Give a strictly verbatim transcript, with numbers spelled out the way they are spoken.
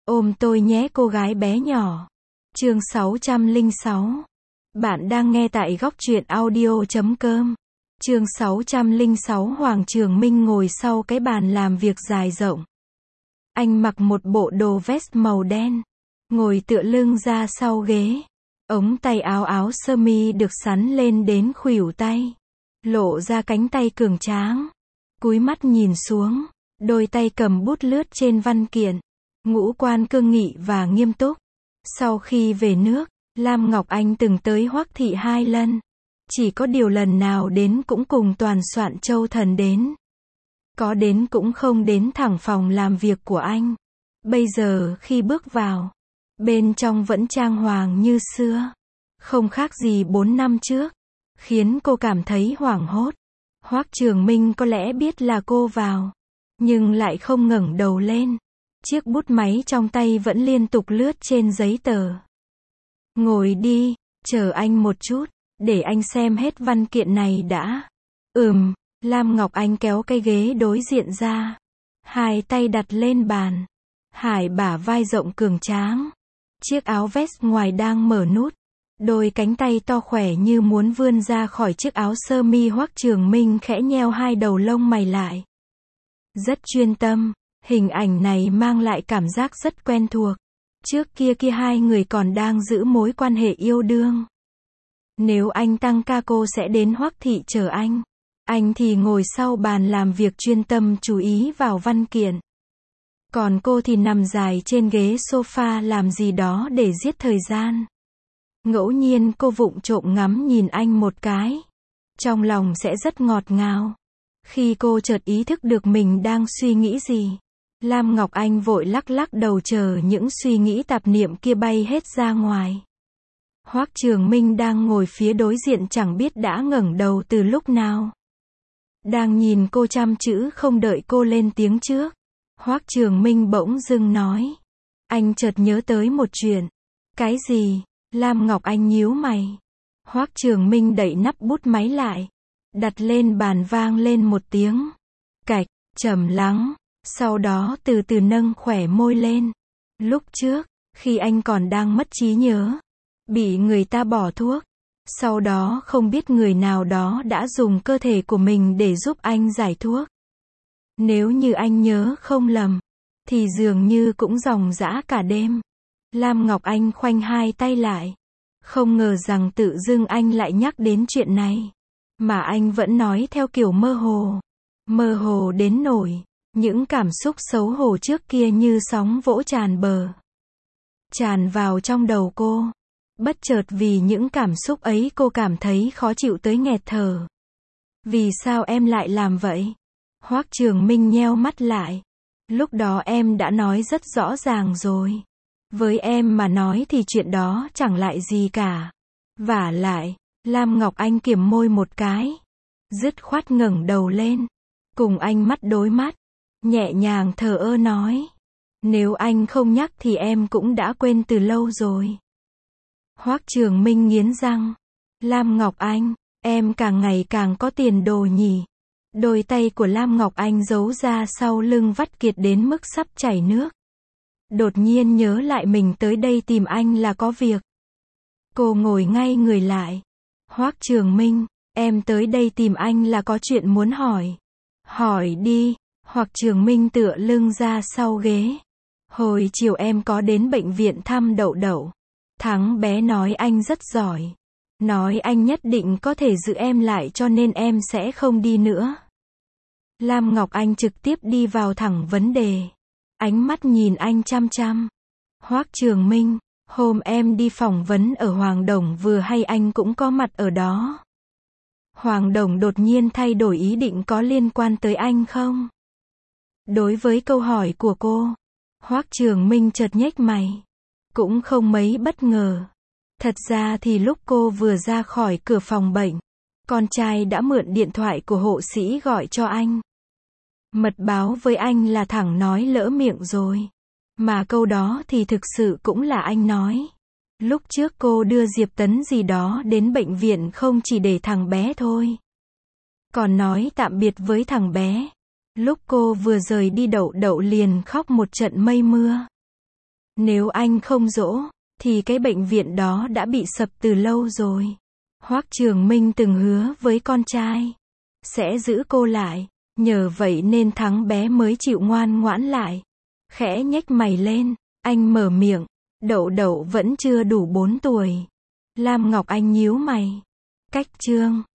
Ôm tôi nhé cô gái bé nhỏ. Chương sáu trăm lẻ sáu. Bạn đang nghe tại góc truyện audio chấm com. Chương sáu trăm lẻ sáu. Hoàng Trường Minh ngồi sau cái bàn làm việc dài rộng. Anh mặc một bộ đồ vest màu đen, ngồi tựa lưng ra sau ghế. Ống tay áo áo sơ mi được xắn lên đến khuỷu tay, lộ ra cánh tay cường tráng. Cúi mắt nhìn xuống, đôi tay cầm bút lướt trên văn kiện. Ngũ quan cương nghị và nghiêm túc. Sau khi về nước, Lam Ngọc Anh từng tới Hoắc thị hai lần. Chỉ có điều lần nào đến cũng cùng toàn soạn Châu Thần đến. Có đến cũng không đến thẳng phòng làm việc của anh. Bây giờ khi bước vào, bên trong vẫn trang hoàng như xưa, không khác gì bốn năm trước, khiến cô cảm thấy hoảng hốt. Hoắc Trường Minh có lẽ biết là cô vào, nhưng lại không ngẩng đầu lên. Chiếc bút máy trong tay vẫn liên tục lướt trên giấy tờ. Ngồi đi, chờ anh một chút, để anh xem hết văn kiện này đã. Ừm, Lam Ngọc Anh kéo cái ghế đối diện ra. Hai tay đặt lên bàn. Hải bả vai rộng cường tráng. Chiếc áo vest ngoài đang mở nút. Đôi cánh tay to khỏe như muốn vươn ra khỏi chiếc áo sơ mi. Hoắc Trường Minh khẽ nheo hai đầu lông mày lại. Rất chuyên tâm. Hình ảnh này mang lại cảm giác rất quen thuộc. Trước kia kia hai người còn đang giữ mối quan hệ yêu đương. Nếu anh tăng ca cô sẽ đến Hoắc thị chờ anh. Anh thì ngồi sau bàn làm việc chuyên tâm chú ý vào văn kiện. Còn cô thì nằm dài trên ghế sofa làm gì đó để giết thời gian. Ngẫu nhiên cô vụng trộm ngắm nhìn anh một cái. Trong lòng sẽ rất ngọt ngào. Khi cô chợt ý thức được mình đang suy nghĩ gì, Lam Ngọc Anh vội lắc lắc đầu chờ những suy nghĩ tạp niệm kia bay hết ra ngoài. Hoắc Trường Minh đang ngồi phía đối diện chẳng biết đã ngẩng đầu từ lúc nào. Đang nhìn cô chăm chữ không đợi cô lên tiếng trước. Hoắc Trường Minh bỗng dưng nói. Anh chợt nhớ tới một chuyện. Cái gì? Lam Ngọc Anh nhíu mày. Hoắc Trường Minh đậy nắp bút máy lại. Đặt lên bàn vang lên một tiếng. Cạch, trầm lắng. Sau đó từ từ nâng khỏe môi lên. Lúc trước, khi anh còn đang mất trí nhớ, bị người ta bỏ thuốc. Sau đó không biết người nào đó đã dùng cơ thể của mình để giúp anh giải thuốc. Nếu như anh nhớ không lầm, thì dường như cũng ròng rã cả đêm. Lam Ngọc Anh khoanh hai tay lại. Không ngờ rằng tự dưng anh lại nhắc đến chuyện này. Mà anh vẫn nói theo kiểu mơ hồ. Mơ hồ đến nỗi những cảm xúc xấu hổ trước kia như sóng vỗ tràn bờ. Tràn vào trong đầu cô. Bất chợt vì những cảm xúc ấy cô cảm thấy khó chịu tới nghẹt thở. Vì sao em lại làm vậy? Hoắc Trường Minh nheo mắt lại. Lúc đó em đã nói rất rõ ràng rồi. Với em mà nói thì chuyện đó chẳng lại gì cả. Vả lại, Lam Ngọc Anh kiềm môi một cái. Dứt khoát ngẩng đầu lên. Cùng anh mắt đối mắt. Nhẹ nhàng thờ ơ nói. Nếu anh không nhắc thì em cũng đã quên từ lâu rồi. Hoắc Trường Minh nghiến răng. Lam Ngọc Anh, em càng ngày càng có tiền đồ nhỉ. Đôi tay của Lam Ngọc Anh giấu ra sau lưng vắt kiệt đến mức sắp chảy nước. Đột nhiên nhớ lại mình tới đây tìm anh là có việc. Cô ngồi ngay người lại. Hoắc Trường Minh, em tới đây tìm anh là có chuyện muốn hỏi. Hỏi đi. Hoắc Trường Minh tựa lưng ra sau ghế. Hồi chiều em có đến bệnh viện thăm Đậu Đậu. Thắng bé nói anh rất giỏi. Nói anh nhất định có thể giữ em lại cho nên em sẽ không đi nữa. Lam Ngọc Anh trực tiếp đi vào thẳng vấn đề. Ánh mắt nhìn anh chăm chăm. Hoắc Trường Minh, hôm em đi phỏng vấn ở Hoàng Đồng vừa hay anh cũng có mặt ở đó. Hoàng Đồng đột nhiên thay đổi ý định có liên quan tới anh không? Đối với câu hỏi của cô, Hoắc Trường Minh chợt nhếch mày. Cũng không mấy bất ngờ. Thật ra thì lúc cô vừa ra khỏi cửa phòng bệnh, con trai đã mượn điện thoại của hộ sĩ gọi cho anh. Mật báo với anh là thẳng nói lỡ miệng rồi. Mà câu đó thì thực sự cũng là anh nói. Lúc trước cô đưa Diệp Tấn gì đó đến bệnh viện không chỉ để thằng bé thôi. Còn nói tạm biệt với thằng bé. Lúc cô vừa rời đi Đậu Đậu liền khóc một trận mây mưa. Nếu anh không dỗ, thì cái bệnh viện đó đã bị sập từ lâu rồi. Hoắc Trường Minh từng hứa với con trai, sẽ giữ cô lại, nhờ vậy nên thắng bé mới chịu ngoan ngoãn lại. Khẽ nhếch mày lên, anh mở miệng, Đậu Đậu vẫn chưa đủ bốn tuổi. Lam Ngọc Anh nhíu mày. Cách Trương